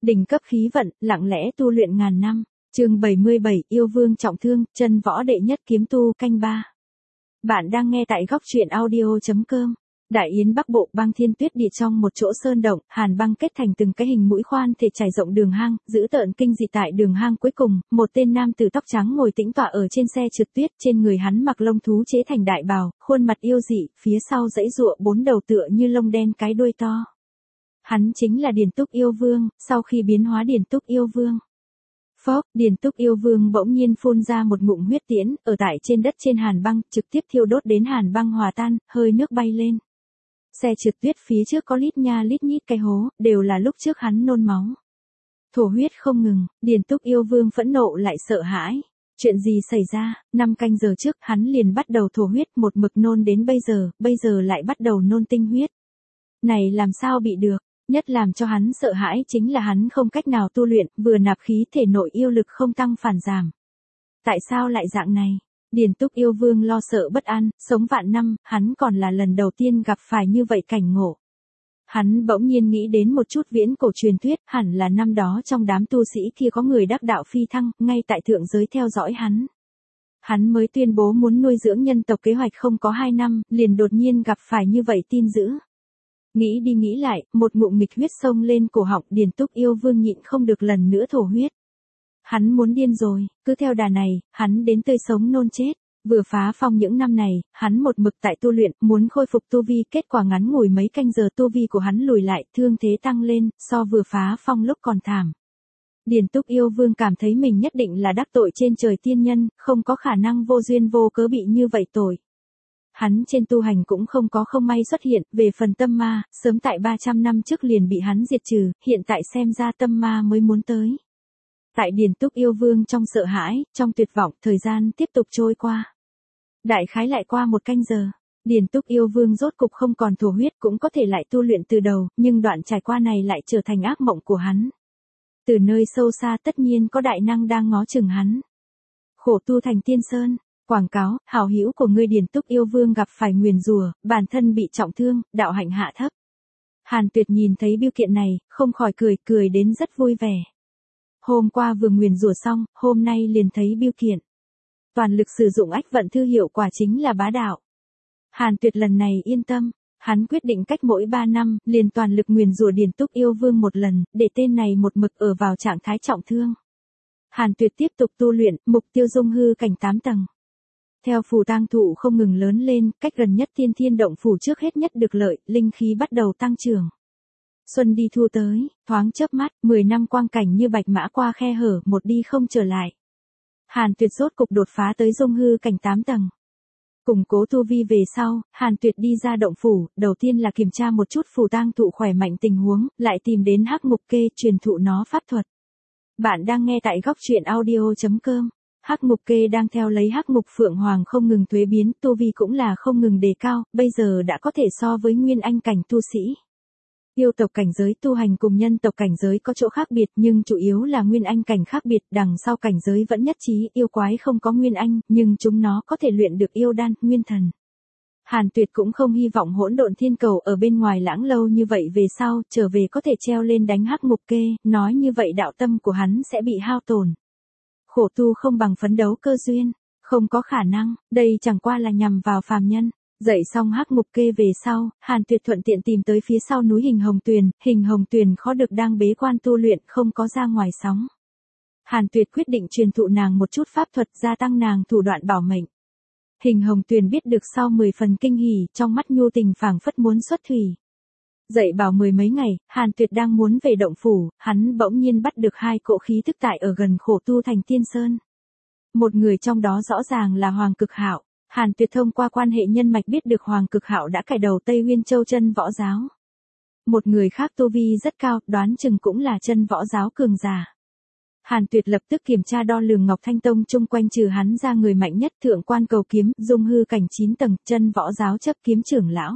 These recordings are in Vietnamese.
Đỉnh cấp khí vận, lặng lẽ tu luyện ngàn năm. Chương 77, yêu vương trọng thương, chân võ đệ nhất kiếm tu, canh 3. Bạn đang nghe tại góc truyện audio.com. Đại yến Bắc Bộ, băng thiên tuyết địa, trong một chỗ sơn động, hàn băng kết thành từng cái hình mũi khoan thể trải rộng đường hang, giữ tợn kinh dị. Tại đường hang cuối cùng, một tên nam tử tóc trắng ngồi tĩnh tọa ở trên xe trượt tuyết, trên người hắn mặc lông thú chế thành đại bào, khuôn mặt yêu dị, phía sau dãy giụa bốn đầu tựa như lông đen cái đuôi to. Hắn chính là Điền Túc Yêu Vương, sau khi biến hóa Điền Túc Yêu Vương. Phốc, Điền Túc Yêu Vương bỗng nhiên phun ra một ngụm huyết tiễn, ở tại trên đất trên hàn băng, trực tiếp thiêu đốt đến hàn băng hòa tan, hơi nước bay lên. Xe trượt tuyết phía trước có lít nha lít nhít cái hố, đều là lúc trước hắn nôn máu. Thổ huyết không ngừng, Điền Túc Yêu Vương phẫn nộ lại sợ hãi. Chuyện gì xảy ra? 5 canh giờ trước hắn liền bắt đầu thổ huyết, một mực nôn đến bây giờ lại bắt đầu nôn tinh huyết. Này làm sao bị được? Nhất làm cho hắn sợ hãi chính là hắn không cách nào tu luyện, vừa nạp khí thể nội yêu lực không tăng phản giảm. Tại sao lại dạng này? Điền Túc Yêu Vương lo sợ bất an, sống vạn năm, hắn còn là lần đầu tiên gặp phải như vậy cảnh ngộ. Hắn bỗng nhiên nghĩ đến một chút viễn cổ truyền thuyết, hẳn là năm đó trong đám tu sĩ kia có người đắc đạo phi thăng, ngay tại thượng giới theo dõi hắn. Hắn mới tuyên bố muốn nuôi dưỡng nhân tộc kế hoạch không có 2 năm, liền đột nhiên gặp phải như vậy tin dữ. Nghĩ đi nghĩ lại, một ngụm nghịch huyết xông lên cổ họng, Điền Túc Yêu Vương nhịn không được lần nữa thổ huyết. Hắn muốn điên rồi, cứ theo đà này, hắn đến tươi sống nôn chết. Vừa phá phong những năm này, hắn một mực tại tu luyện, muốn khôi phục tu vi, kết quả ngắn ngủi mấy canh giờ tu vi của hắn lùi lại, thương thế tăng lên, so vừa phá phong lúc còn thảm. Điền Túc Yêu Vương cảm thấy mình nhất định là đắc tội trên trời tiên nhân, không có khả năng vô duyên vô cớ bị như vậy tội. Hắn trên tu hành cũng không có không may xuất hiện, về phần tâm ma, sớm tại 300 năm trước liền bị hắn diệt trừ, hiện tại xem ra tâm ma mới muốn tới. Tại Điền Túc Yêu Vương trong sợ hãi, trong tuyệt vọng, thời gian tiếp tục trôi qua. Đại khái lại qua 1 canh giờ, Điền Túc Yêu Vương rốt cục không còn thổ huyết, cũng có thể lại tu luyện từ đầu, nhưng đoạn trải qua này lại trở thành ác mộng của hắn. Từ nơi sâu xa tất nhiên có đại năng đang ngó chừng hắn. Khổ tu thành tiên sơn. Quảng cáo, hảo hữu của ngươi Điền Túc Yêu Vương gặp phải nguyền rủa, bản thân bị trọng thương, đạo hạnh hạ thấp. Hàn Tuyệt nhìn thấy bưu kiện này, không khỏi cười đến rất vui vẻ. Hôm qua vừa nguyền rủa xong, hôm nay liền thấy bưu kiện. Toàn lực sử dụng ách vận thư hiệu quả chính là bá đạo. Hàn Tuyệt lần này yên tâm, hắn quyết định cách mỗi 3 năm, liền toàn lực nguyền rủa Điền Túc Yêu Vương một lần, để tên này một mực ở vào trạng thái trọng thương. Hàn Tuyệt tiếp tục tu luyện, mục tiêu dung hư cảnh 8 tầng. Theo phù tang thụ không ngừng lớn lên, cách gần nhất Tiên Thiên động phủ trước hết nhất được lợi, linh khí bắt đầu tăng trưởng. Xuân đi thu tới, thoáng chớp mắt, 10 năm quang cảnh như bạch mã qua khe hở, một đi không trở lại. Hàn Tuyệt rốt cục đột phá tới dung hư cảnh 8 tầng. Củng cố tu vi về sau, Hàn Tuyệt đi ra động phủ, đầu tiên là kiểm tra một chút phù tang thụ khỏe mạnh tình huống, lại tìm đến Hắc Ngục Kê truyền thụ nó pháp thuật. Bạn đang nghe tại góc truyện audio.com. Hắc Ngục Kê đang theo lấy Hắc Ngục Phượng Hoàng không ngừng thuế biến, tu vi cũng là không ngừng đề cao, bây giờ đã có thể so với nguyên anh cảnh tu sĩ. Yêu tộc cảnh giới tu hành cùng nhân tộc cảnh giới có chỗ khác biệt, nhưng chủ yếu là nguyên anh cảnh khác biệt, đằng sau cảnh giới vẫn nhất trí, yêu quái không có nguyên anh, nhưng chúng nó có thể luyện được yêu đan, nguyên thần. Hàn Tuyệt cũng không hy vọng hỗn độn thiên cầu ở bên ngoài lãng lâu như vậy, về sau, trở về có thể treo lên đánh Hắc Ngục Kê, nói như vậy đạo tâm của hắn sẽ bị hao tổn. Khổ tu không bằng phấn đấu cơ duyên, không có khả năng, đây chẳng qua là nhằm vào phàm nhân. Dậy xong Hắc Ngục Kê về sau, Hàn Tuyệt thuận tiện tìm tới phía sau núi Hình Hồng Tuyền khó được đang bế quan tu luyện, không có ra ngoài sóng. Hàn Tuyệt quyết định truyền thụ nàng một chút pháp thuật, gia tăng nàng thủ đoạn bảo mệnh. Hình Hồng Tuyền biết được sau 10 phần kinh hỉ, trong mắt nhu tình phảng phất muốn xuất thủy. Dậy bảo 10 mấy ngày, Hàn Tuyệt đang muốn về động phủ, hắn bỗng nhiên bắt được 2 cỗ khí tức tại ở gần khổ tu thành tiên sơn. Một người trong đó rõ ràng là Hoàng Cực Hạo. Hàn Tuyệt thông qua quan hệ nhân mạch biết được Hoàng Cực Hạo đã cải đầu Tây Nguyên Châu chân võ giáo. Một người khác tu vi rất cao, đoán chừng cũng là chân võ giáo cường giả. Hàn Tuyệt lập tức kiểm tra đo lường Ngọc Thanh Tông chung quanh, trừ hắn ra người mạnh nhất Thượng Quan Cầu Kiếm, dung hư cảnh 9 tầng, chân võ giáo chấp kiếm trưởng lão.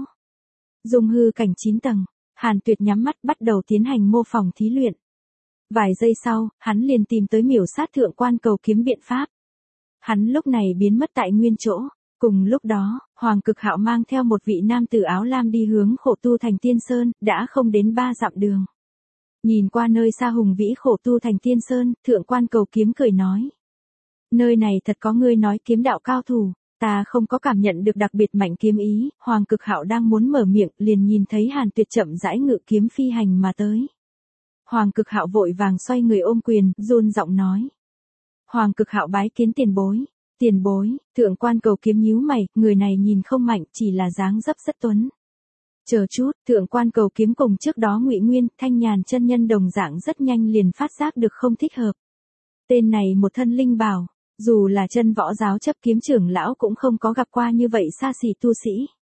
Dung hư cảnh 9 tầng, Hàn Tuyệt nhắm mắt bắt đầu tiến hành mô phỏng thí luyện. Vài giây sau, hắn liền tìm tới miểu sát Thượng Quan Cầu Kiếm biện pháp. Hắn lúc này biến mất tại nguyên chỗ. Cùng lúc đó, Hoàng Cực Hạo mang theo một vị nam tử áo lam đi hướng khổ tu thành tiên sơn, đã không đến 3 dặm đường. Nhìn qua nơi xa hùng vĩ khổ tu thành tiên sơn, thượng quan cầu kiếm cười nói. Nơi này thật có ngươi nói kiếm đạo cao thủ, ta không có cảm nhận được đặc biệt mạnh kiếm ý. Hoàng Cực Hạo đang muốn mở miệng, liền nhìn thấy Hàn Tuyệt chậm rãi ngự kiếm phi hành mà tới. Hoàng Cực Hạo vội vàng xoay người ôm quyền, run giọng nói. Hoàng Cực Hạo bái kiến tiền bối. Tiền bối, thượng quan cầu kiếm nhíu mày, người này nhìn không mạnh, chỉ là dáng dấp rất tuấn. Chờ chút, thượng quan cầu kiếm cùng trước đó Ngụy Nguyên, Thanh Nhàn chân nhân đồng dạng rất nhanh liền phát giác được không thích hợp. Tên này một thân linh bảo, dù là chân võ giáo chấp kiếm trưởng lão cũng không có gặp qua như vậy xa xỉ tu sĩ.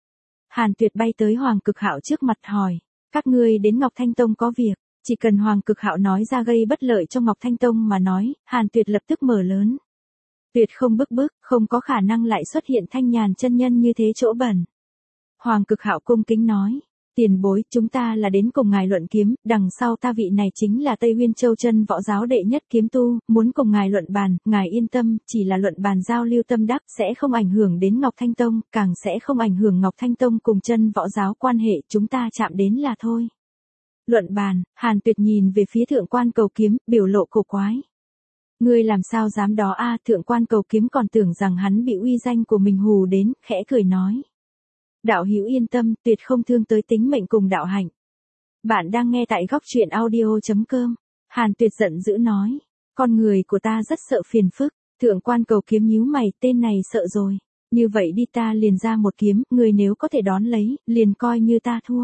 Hàn Tuyệt bay tới Hoàng Cực Hạo trước mặt hỏi, các ngươi đến Ngọc Thanh Tông có việc, chỉ cần Hoàng Cực Hạo nói ra gây bất lợi cho Ngọc Thanh Tông mà nói, Hàn Tuyệt lập tức mở lớn. Tuyệt không bức, không có khả năng lại xuất hiện Thanh Nhàn chân nhân như thế chỗ bẩn. Hoàng Cực Hạo cung kính nói, tiền bối, chúng ta là đến cùng ngài luận kiếm, đằng sau ta vị này chính là Tây Uyên Châu chân võ giáo đệ nhất kiếm tu, muốn cùng ngài luận bàn, ngài yên tâm, chỉ là luận bàn giao lưu tâm đắc, sẽ không ảnh hưởng đến Ngọc Thanh Tông, càng sẽ không ảnh hưởng Ngọc Thanh Tông cùng chân võ giáo quan hệ, chúng ta chạm đến là thôi. Luận bàn, Hàn Tuyệt nhìn về phía thượng quan cầu kiếm, biểu lộ cổ quái. Ngươi làm sao dám đó a? Thượng quan cầu kiếm còn tưởng rằng hắn bị uy danh của mình hù đến, khẽ cười nói. Đạo hữu yên tâm, tuyệt không thương tới tính mệnh cùng đạo hạnh. Bạn đang nghe tại góc truyện audio.com. Hàn Tuyệt giận dữ nói. Con người của ta rất sợ phiền phức. Thượng quan cầu kiếm nhíu mày, tên này sợ rồi. Như vậy đi, ta liền ra một kiếm, người nếu có thể đón lấy, liền coi như ta thua.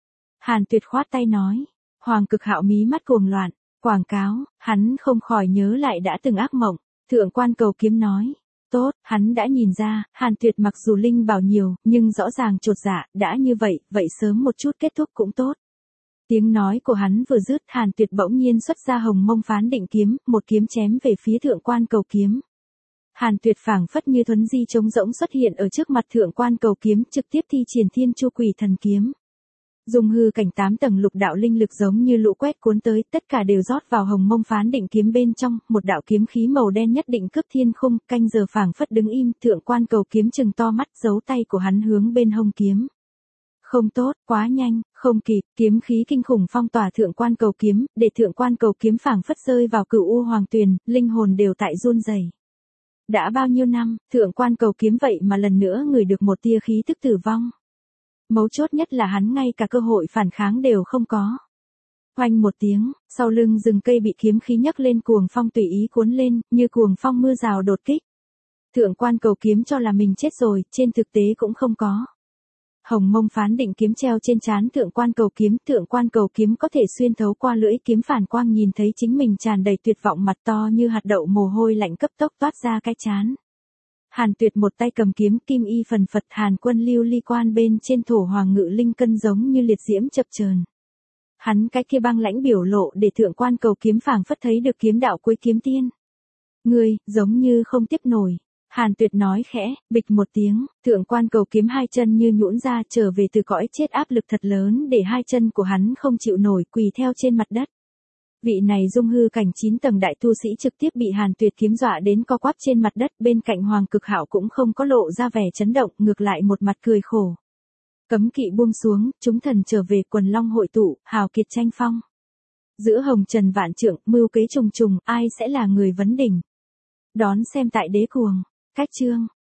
Hàn Tuyệt khoát tay nói. Hoàng Cực Hạo mí mắt cuồng loạn. Quảng cáo, hắn không khỏi nhớ lại đã từng ác mộng. Thượng quan cầu kiếm nói. Tốt, hắn đã nhìn ra, Hàn Tuyệt mặc dù linh bảo nhiều, nhưng rõ ràng chột dạ, đã như vậy, vậy sớm một chút kết thúc cũng tốt. Tiếng nói của hắn vừa dứt, Hàn Tuyệt bỗng nhiên xuất ra hồng mông phán định kiếm, một kiếm chém về phía thượng quan cầu kiếm. Hàn Tuyệt phảng phất như thuấn di trống rỗng xuất hiện ở trước mặt thượng quan cầu kiếm, trực tiếp thi triển Thiên Chu Quỷ Thần kiếm. Dùng hư cảnh 8 tầng lục đạo linh lực giống như lũ quét cuốn tới, tất cả đều rót vào hồng mông phán định kiếm bên trong, một đạo kiếm khí màu đen nhất định cướp thiên khung, canh giờ phảng phất đứng im, thượng quan cầu kiếm chừng to mắt, giấu tay của hắn hướng bên hông kiếm. Không tốt, quá nhanh, không kịp, kiếm khí kinh khủng phong tỏa thượng quan cầu kiếm, để thượng quan cầu kiếm phảng phất rơi vào Cửu U Hoàng Tuyền, linh hồn đều tại run rẩy. Đã bao nhiêu năm, thượng quan cầu kiếm vậy mà lần nữa ngửi được một tia khí tức tử vong. Mấu chốt nhất là hắn ngay cả cơ hội phản kháng đều không có. Oanh một tiếng, sau lưng rừng cây bị kiếm khí nhấc lên cuồng phong tùy ý cuốn lên, như cuồng phong mưa rào đột kích. Thượng quan cầu kiếm cho là mình chết rồi, trên thực tế cũng không có. Hồng mông phán định kiếm treo trên trán thượng quan cầu kiếm có thể xuyên thấu qua lưỡi kiếm phản quang nhìn thấy chính mình tràn đầy tuyệt vọng mặt to như hạt đậu mồ hôi lạnh cấp tốc toát ra cái trán. Hàn Tuyệt một tay cầm kiếm, kim y phần phật, Hàn Quân lưu ly quan bên trên thổ hoàng ngự linh cân giống như liệt diễm chập chờn. Hắn cái kia băng lãnh biểu lộ để thượng quan cầu kiếm phảng phất thấy được kiếm đạo cuối kiếm tiên. Ngươi, giống như không tiếp nổi. Hàn Tuyệt nói khẽ, bịch một tiếng, thượng quan cầu kiếm hai chân như nhũn ra trở về từ cõi chết, áp lực thật lớn để hai chân của hắn không chịu nổi, quỳ theo trên mặt đất. Vị này dung hư cảnh 9 tầng đại tu sĩ trực tiếp bị Hàn Tuyệt kiếm dọa đến co quắp trên mặt đất, bên cạnh Hoàng Cực Hạo cũng không có lộ ra vẻ chấn động, ngược lại một mặt cười khổ. Cấm kỵ buông xuống, chúng thần trở về, quần long hội tụ, hào kiệt tranh phong. Giữa hồng trần vạn trượng, mưu kế trùng trùng, ai sẽ là người vấn đỉnh? Đón xem tại Đế Cuồng. Cách chương